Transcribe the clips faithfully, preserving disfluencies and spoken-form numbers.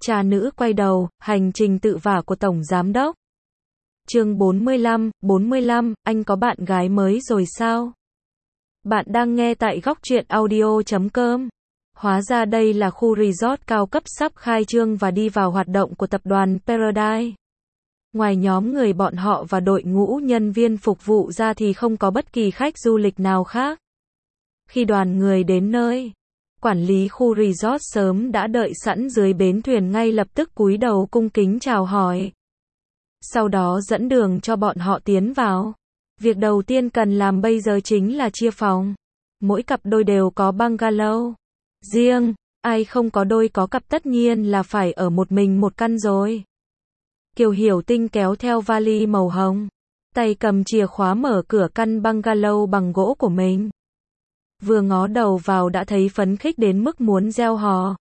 Cha nữ quay đầu, hành trình tự vả của Tổng Giám đốc. Chương bốn mươi lăm, bốn mươi lăm, anh có bạn gái mới rồi sao? Bạn đang nghe tại góc truyện audio chấm com. Hóa ra đây là khu resort cao cấp sắp khai trương và đi vào hoạt động của tập đoàn Paradise. Ngoài nhóm người bọn họ và đội ngũ nhân viên phục vụ ra thì không có bất kỳ khách du lịch nào khác. Khi đoàn người đến nơi, quản lý khu resort sớm đã đợi sẵn dưới bến thuyền, ngay lập tức cúi đầu cung kính chào hỏi. Sau đó dẫn đường cho bọn họ tiến vào. Việc đầu tiên cần làm bây giờ chính là chia phòng. Mỗi cặp đôi đều có bungalow riêng, ai không có đôi có cặp tất nhiên là phải ở một mình một căn rồi. Kiều Hiểu Tinh kéo theo vali màu hồng, tay cầm chìa khóa mở cửa căn bungalow bằng gỗ của mình. Vừa ngó đầu vào đã thấy phấn khích đến mức muốn reo hò.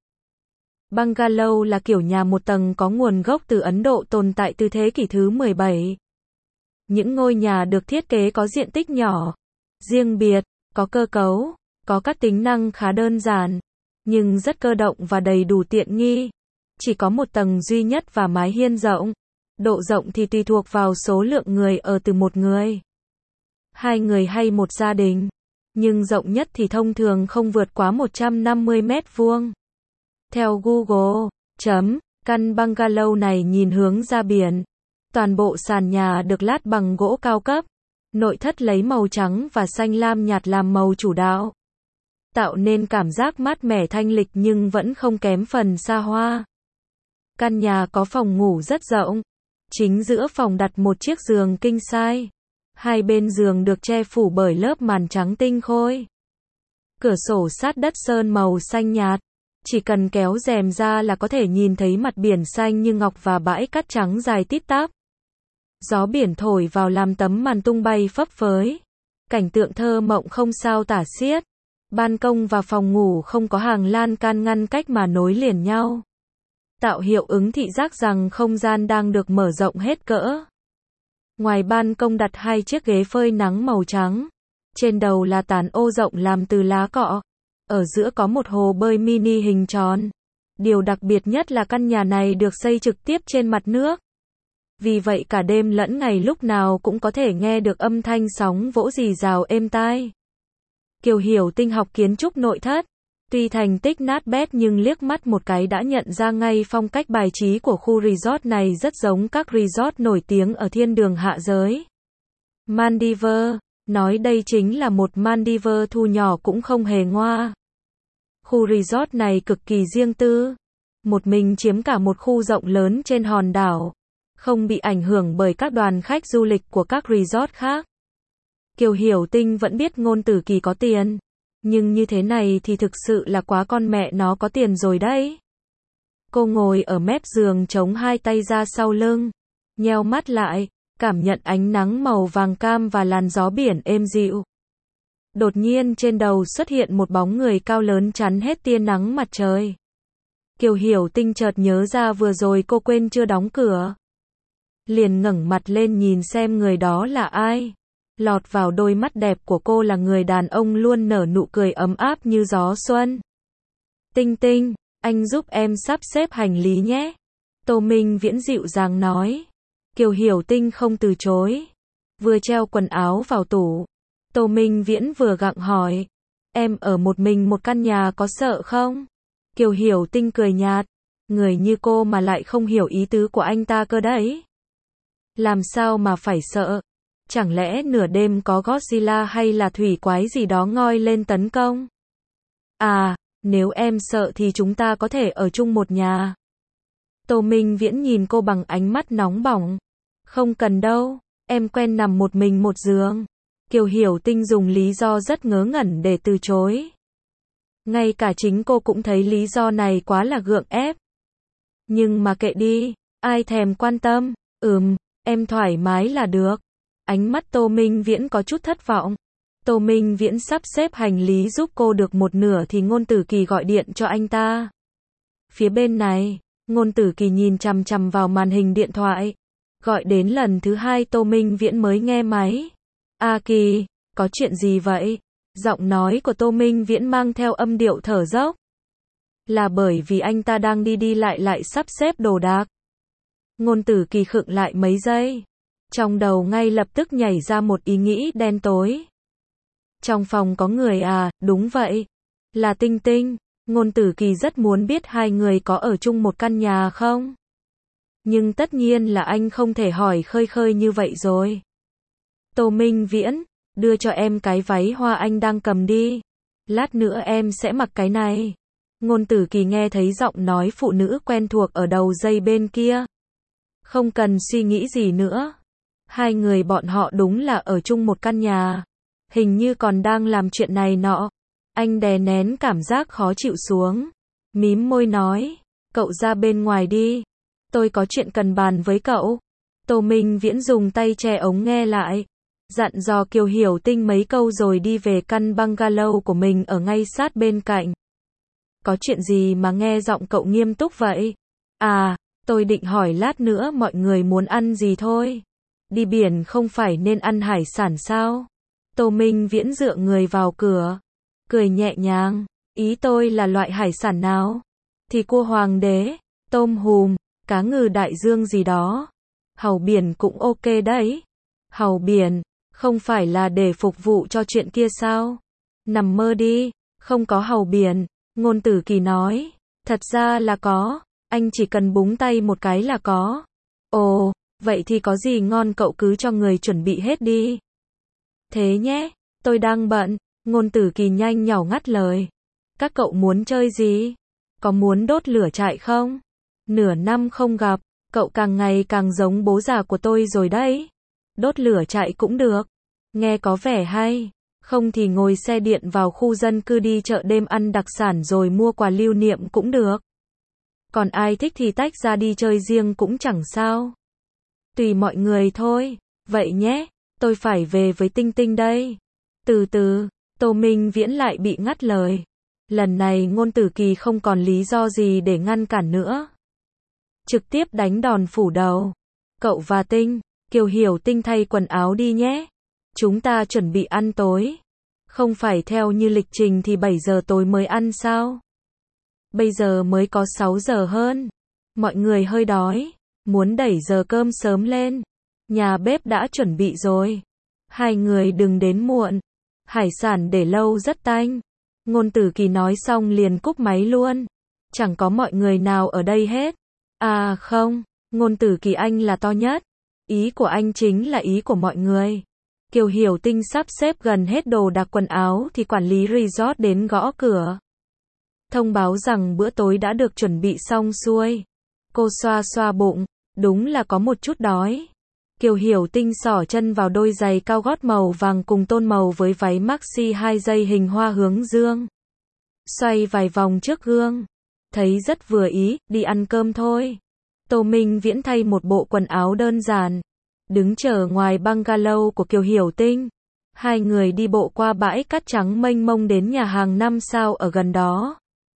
Bungalow là kiểu nhà một tầng có nguồn gốc từ Ấn Độ, tồn tại từ thế kỷ thứ mười bảy. Những ngôi nhà được thiết kế có diện tích nhỏ, riêng biệt, có cơ cấu, có các tính năng khá đơn giản, nhưng rất cơ động và đầy đủ tiện nghi. Chỉ có một tầng duy nhất và mái hiên rộng. Độ rộng thì tùy thuộc vào số lượng người ở, từ một người, hai người hay một gia đình. Nhưng rộng nhất thì thông thường không vượt quá một trăm năm mươi mét vuông. Theo Google, chấm, căn bungalow này nhìn hướng ra biển. Toàn bộ sàn nhà được lát bằng gỗ cao cấp. Nội thất lấy màu trắng và xanh lam nhạt làm màu chủ đạo, tạo nên cảm giác mát mẻ thanh lịch nhưng vẫn không kém phần xa hoa. Căn nhà có phòng ngủ rất rộng. Chính giữa phòng đặt một chiếc giường king size. Hai bên giường được che phủ bởi lớp màn trắng tinh khôi. Cửa sổ sát đất sơn màu xanh nhạt. Chỉ cần kéo rèm ra là có thể nhìn thấy mặt biển xanh như ngọc và bãi cát trắng dài tít tắp. Gió biển thổi vào làm tấm màn tung bay phấp phới. Cảnh tượng thơ mộng không sao tả xiết. Ban công và phòng ngủ không có hàng lan can ngăn cách mà nối liền nhau, tạo hiệu ứng thị giác rằng không gian đang được mở rộng hết cỡ. Ngoài ban công đặt hai chiếc ghế phơi nắng màu trắng. Trên đầu là tán ô rộng làm từ lá cọ. Ở giữa có một hồ bơi mini hình tròn. Điều đặc biệt nhất là căn nhà này được xây trực tiếp trên mặt nước. Vì vậy cả đêm lẫn ngày lúc nào cũng có thể nghe được âm thanh sóng vỗ rì rào êm tai. Kiều Hiểu Tinh học kiến trúc nội thất. Tuy thành tích nát bét nhưng liếc mắt một cái đã nhận ra ngay phong cách bài trí của khu resort này rất giống các resort nổi tiếng ở thiên đường hạ giới. Maldives, nói đây chính là một Maldives thu nhỏ cũng không hề ngoa. Khu resort này cực kỳ riêng tư. Một mình chiếm cả một khu rộng lớn trên hòn đảo. Không bị ảnh hưởng bởi các đoàn khách du lịch của các resort khác. Kiều Hiểu Tinh vẫn biết Ngôn Tử Kỳ có tiền. Nhưng như thế này thì thực sự là quá con mẹ nó có tiền rồi đấy. Cô ngồi ở mép giường chống hai tay ra sau lưng. Nheo mắt lại, cảm nhận ánh nắng màu vàng cam và làn gió biển êm dịu. Đột nhiên trên đầu xuất hiện một bóng người cao lớn chắn hết tia nắng mặt trời. Kiều Hiểu Tinh chợt nhớ ra vừa rồi cô quên chưa đóng cửa. Liền ngẩng mặt lên nhìn xem người đó là ai. Lọt vào đôi mắt đẹp của cô là người đàn ông luôn nở nụ cười ấm áp như gió xuân. Tinh Tinh, anh giúp em sắp xếp hành lý nhé. Tô Minh Viễn dịu dàng nói. Kiều Hiểu Tinh không từ chối. Vừa treo quần áo vào tủ, Tô Minh Viễn vừa gặng hỏi. Em ở một mình một căn nhà có sợ không? Kiều Hiểu Tinh cười nhạt. Người như cô mà lại không hiểu ý tứ của anh ta cơ đấy. Làm sao mà phải sợ? Chẳng lẽ nửa đêm có Godzilla hay là thủy quái gì đó ngoi lên tấn công? À, nếu em sợ thì chúng ta có thể ở chung một nhà. Tô Minh Viễn nhìn cô bằng ánh mắt nóng bỏng. Không cần đâu, em quen nằm một mình một giường. Kiều Hiểu Tinh dùng lý do rất ngớ ngẩn để từ chối. Ngay cả chính cô cũng thấy lý do này quá là gượng ép. Nhưng mà kệ đi, ai thèm quan tâm, ừm, em thoải mái là được. Ánh mắt Tô Minh Viễn có chút thất vọng. Tô Minh Viễn sắp xếp hành lý giúp cô được một nửa thì Ngôn Tử Kỳ gọi điện cho anh ta. Phía bên này, Ngôn Tử Kỳ nhìn chằm chằm vào màn hình điện thoại. Gọi đến lần thứ hai Tô Minh Viễn mới nghe máy. A Kỳ, có chuyện gì vậy? Giọng nói của Tô Minh Viễn mang theo âm điệu thở dốc. Là bởi vì anh ta đang đi đi lại lại sắp xếp đồ đạc. Ngôn Tử Kỳ khựng lại mấy giây. Trong đầu ngay lập tức nhảy ra một ý nghĩ đen tối. Trong phòng có người à, đúng vậy. Là Tinh Tinh. Ngôn Tử Kỳ rất muốn biết hai người có ở chung một căn nhà không. Nhưng tất nhiên là anh không thể hỏi khơi khơi như vậy rồi. Tô Minh Viễn, đưa cho em cái váy hoa anh đang cầm đi. Lát nữa em sẽ mặc cái này. Ngôn Tử Kỳ nghe thấy giọng nói phụ nữ quen thuộc ở đầu dây bên kia. Không cần suy nghĩ gì nữa. Hai người bọn họ đúng là ở chung một căn nhà. Hình như còn đang làm chuyện này nọ. Anh đè nén cảm giác khó chịu xuống. Mím môi nói. Cậu ra bên ngoài đi. Tôi có chuyện cần bàn với cậu. Tô Minh Viễn dùng tay che ống nghe lại. Dặn dò Kiều Hiểu Tinh mấy câu rồi đi về căn bungalow của mình ở ngay sát bên cạnh. Có chuyện gì mà nghe giọng cậu nghiêm túc vậy? À, tôi định hỏi lát nữa mọi người muốn ăn gì thôi. Đi biển không phải nên ăn hải sản sao? Tô Minh Viễn dựa người vào cửa. Cười nhẹ nhàng. Ý tôi là loại hải sản nào? Thì cua hoàng đế, tôm hùm, cá ngừ đại dương gì đó. Hàu biển cũng ok đấy. Hàu biển, không phải là để phục vụ cho chuyện kia sao? Nằm mơ đi, không có hàu biển. Ngôn Tử Kỳ nói. Thật ra là có, anh chỉ cần búng tay một cái là có. Ồ, vậy thì có gì ngon cậu cứ cho người chuẩn bị hết đi. Thế nhé, tôi đang bận. Ngôn Tử Kỳ nhanh nhỏ ngắt lời. Các cậu muốn chơi gì? Có muốn đốt lửa trại không? Nửa năm không gặp, cậu càng ngày càng giống bố già của tôi rồi đấy. Đốt lửa trại cũng được. Nghe có vẻ hay. Không thì ngồi xe điện vào khu dân cư đi chợ đêm ăn đặc sản rồi mua quà lưu niệm cũng được. Còn ai thích thì tách ra đi chơi riêng cũng chẳng sao. Tùy mọi người thôi. Vậy nhé, tôi phải về với Tinh Tinh đây. Từ từ, Tô Minh Viễn lại bị ngắt lời. Lần này Ngôn Tử Kỳ không còn lý do gì để ngăn cản nữa. Trực tiếp đánh đòn phủ đầu. Cậu và Tinh, Kiều Hiểu Tinh thay quần áo đi nhé. Chúng ta chuẩn bị ăn tối. Không phải theo như lịch trình thì bảy giờ tối mới ăn sao? Bây giờ mới có sáu giờ hơn. Mọi người hơi đói. Muốn đẩy giờ cơm sớm lên. Nhà bếp đã chuẩn bị rồi. Hai người đừng đến muộn. Hải sản để lâu rất tanh. Ngôn Tử Kỳ nói xong liền cúp máy luôn. Chẳng có mọi người nào ở đây hết. À không, Ngôn Tử Kỳ anh là to nhất. Ý của anh chính là ý của mọi người. Kiều Hiểu Tinh sắp xếp gần hết đồ đạc quần áo thì quản lý resort đến gõ cửa. Thông báo rằng bữa tối đã được chuẩn bị xong xuôi. Cô xoa xoa bụng, đúng là có một chút đói. Kiều Hiểu Tinh xỏ chân vào đôi giày cao gót màu vàng cùng tôn màu với váy maxi hai dây hình hoa hướng dương. Xoay vài vòng trước gương. Thấy rất vừa ý, đi ăn cơm thôi. Tô Minh Viễn thay một bộ quần áo đơn giản. Đứng chờ ngoài bungalow của Kiều Hiểu Tinh. Hai người đi bộ qua bãi cát trắng mênh mông đến nhà hàng năm sao ở gần đó.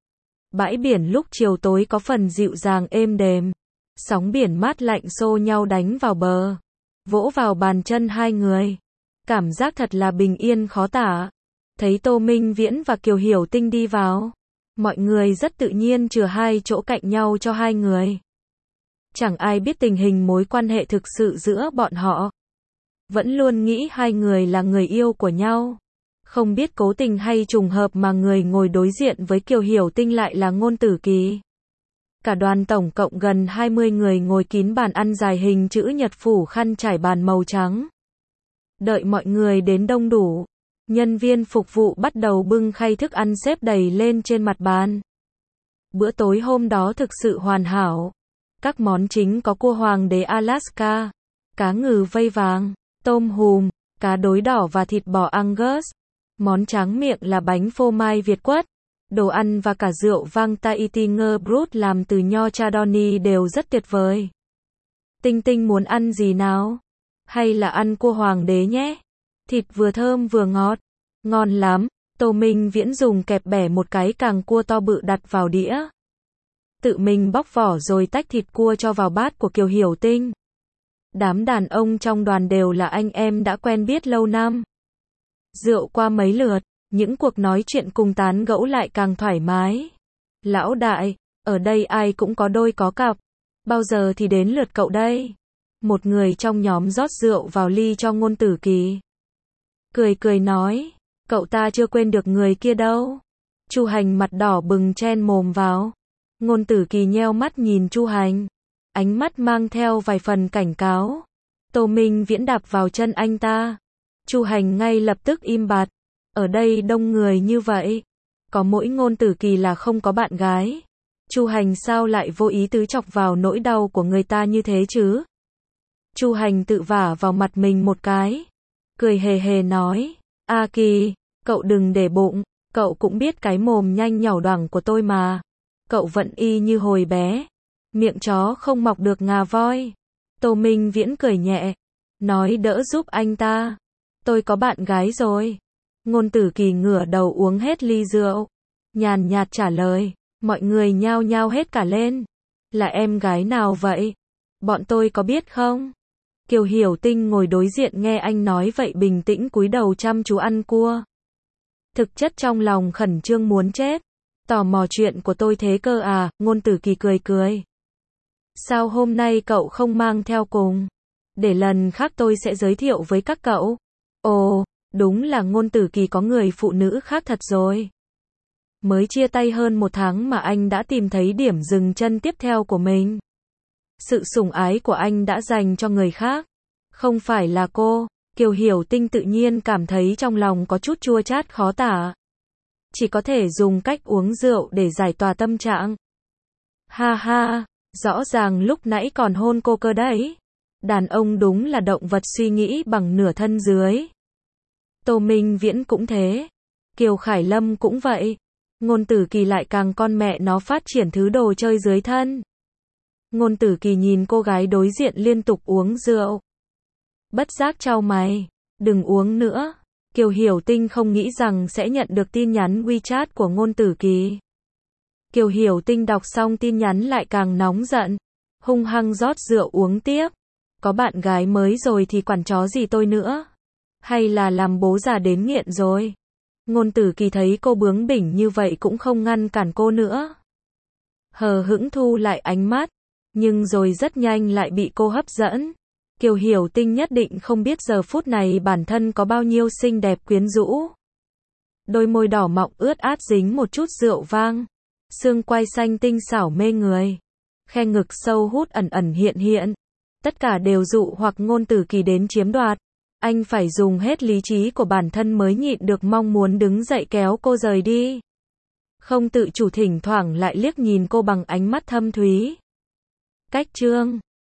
Bãi biển lúc chiều tối có phần dịu dàng êm đềm. Sóng biển mát lạnh xô nhau đánh vào bờ. Vỗ vào bàn chân hai người. Cảm giác thật là bình yên khó tả. Thấy Tô Minh Viễn và Kiều Hiểu Tinh đi vào. Mọi người rất tự nhiên chừa hai chỗ cạnh nhau cho hai người. Chẳng ai biết tình hình mối quan hệ thực sự giữa bọn họ. Vẫn luôn nghĩ hai người là người yêu của nhau. Không biết cố tình hay trùng hợp mà người ngồi đối diện với Kiều Hiểu Tinh lại là Ngôn Tử Kỳ. Cả đoàn tổng cộng gần hai mươi người ngồi kín bàn ăn dài hình chữ nhật phủ khăn trải bàn màu trắng. Đợi mọi người đến đông đủ. Nhân viên phục vụ bắt đầu bưng khay thức ăn xếp đầy lên trên mặt bàn. Bữa tối hôm đó thực sự hoàn hảo. Các món chính có cua hoàng đế Alaska, cá ngừ vây vàng, tôm hùm, cá đối đỏ và thịt bò Angus. Món tráng miệng là bánh phô mai Việt quất. Đồ ăn và cả rượu vang Tahiti ngơ brut làm từ nho Chardonnay đều rất tuyệt vời. Tinh Tinh muốn ăn gì nào? Hay là ăn cua hoàng đế nhé? Thịt vừa thơm vừa ngọt. Ngon lắm. Tô Minh Viễn dùng kẹp bẻ một cái càng cua to bự đặt vào đĩa. Tự mình bóc vỏ rồi tách thịt cua cho vào bát của Kiều Hiểu Tinh. Đám đàn ông trong đoàn đều là anh em đã quen biết lâu năm. Rượu qua mấy lượt, những cuộc nói chuyện cùng tán gẫu lại càng thoải mái. Lão đại, ở đây ai cũng có đôi có cặp. Bao giờ thì đến lượt cậu đây? Một người trong nhóm rót rượu vào ly cho Ngôn Tử Kỳ. Cười cười nói, cậu ta chưa quên được người kia đâu. Chu Hành mặt đỏ bừng chen mồm vào. Ngôn Tử Kỳ nheo mắt nhìn Chu Hành. Ánh mắt mang theo vài phần cảnh cáo. Tô Minh Viễn đạp vào chân anh ta. Chu Hành ngay lập tức im bặt. Ở đây đông người như vậy. Có mỗi Ngôn Tử Kỳ là không có bạn gái. Chu Hành sao lại vô ý tứ chọc vào nỗi đau của người ta như thế chứ? Chu Hành tự vả vào mặt mình một cái. Cười hề hề nói. A Kỳ, cậu đừng để bụng. Cậu cũng biết cái mồm nhanh nhảu đoảng của tôi mà. Cậu vẫn y như hồi bé. Miệng chó không mọc được ngà voi. Tô Minh Viễn cười nhẹ. Nói đỡ giúp anh ta. Tôi có bạn gái rồi. Ngôn Tử Kỳ ngửa đầu uống hết ly rượu. Nhàn nhạt trả lời. Mọi người nhao nhao hết cả lên. Là em gái nào vậy? Bọn tôi có biết không? Kiều Hiểu Tinh ngồi đối diện nghe anh nói vậy bình tĩnh cúi đầu chăm chú ăn cua. Thực chất trong lòng khẩn trương muốn chết. Tò mò chuyện của tôi thế cơ à? Ngôn Tử Kỳ cười cười. Sao hôm nay cậu không mang theo cùng? Để lần khác tôi sẽ giới thiệu với các cậu. Ồ, đúng là Ngôn Tử Kỳ có người phụ nữ khác thật rồi. Mới chia tay hơn một tháng mà anh đã tìm thấy điểm dừng chân tiếp theo của mình. Sự sủng ái của anh đã dành cho người khác. Không phải là cô. Kiều Hiểu Tinh tự nhiên cảm thấy trong lòng có chút chua chát khó tả. Chỉ có thể dùng cách uống rượu để giải tỏa tâm trạng. Ha ha, rõ ràng lúc nãy còn hôn cô cơ đấy. Đàn ông đúng là động vật suy nghĩ bằng nửa thân dưới. Tô Minh Viễn cũng thế. Kiều Khải Lâm cũng vậy. Ngôn Tử Kỳ lại càng con mẹ nó phát triển thứ đồ chơi dưới thân. Ngôn Tử Kỳ nhìn cô gái đối diện liên tục uống rượu. Bất giác chau mày. Đừng uống nữa. Kiều Hiểu Tinh không nghĩ rằng sẽ nhận được tin nhắn WeChat của Ngôn Tử Kỳ. Kiều Hiểu Tinh đọc xong tin nhắn lại càng nóng giận. Hung hăng rót rượu uống tiếp. Có bạn gái mới rồi thì quản chó gì tôi nữa. Hay là làm bố già đến nghiện rồi. Ngôn Tử Kỳ thấy cô bướng bỉnh như vậy cũng không ngăn cản cô nữa. Hờ hững thu lại ánh mắt. Nhưng rồi rất nhanh lại bị cô hấp dẫn. Kiều Hiểu Tinh nhất định không biết giờ phút này bản thân có bao nhiêu xinh đẹp quyến rũ. Đôi môi đỏ mọng ướt át dính một chút rượu vang. Xương quai xanh tinh xảo mê người. Khe ngực sâu hút ẩn ẩn hiện hiện. Tất cả đều dụ hoặc Ngôn Tử Kỳ đến chiếm đoạt. Anh phải dùng hết lý trí của bản thân mới nhịn được mong muốn đứng dậy kéo cô rời đi. Không tự chủ thỉnh thoảng lại liếc nhìn cô bằng ánh mắt thâm thúy. Cách chương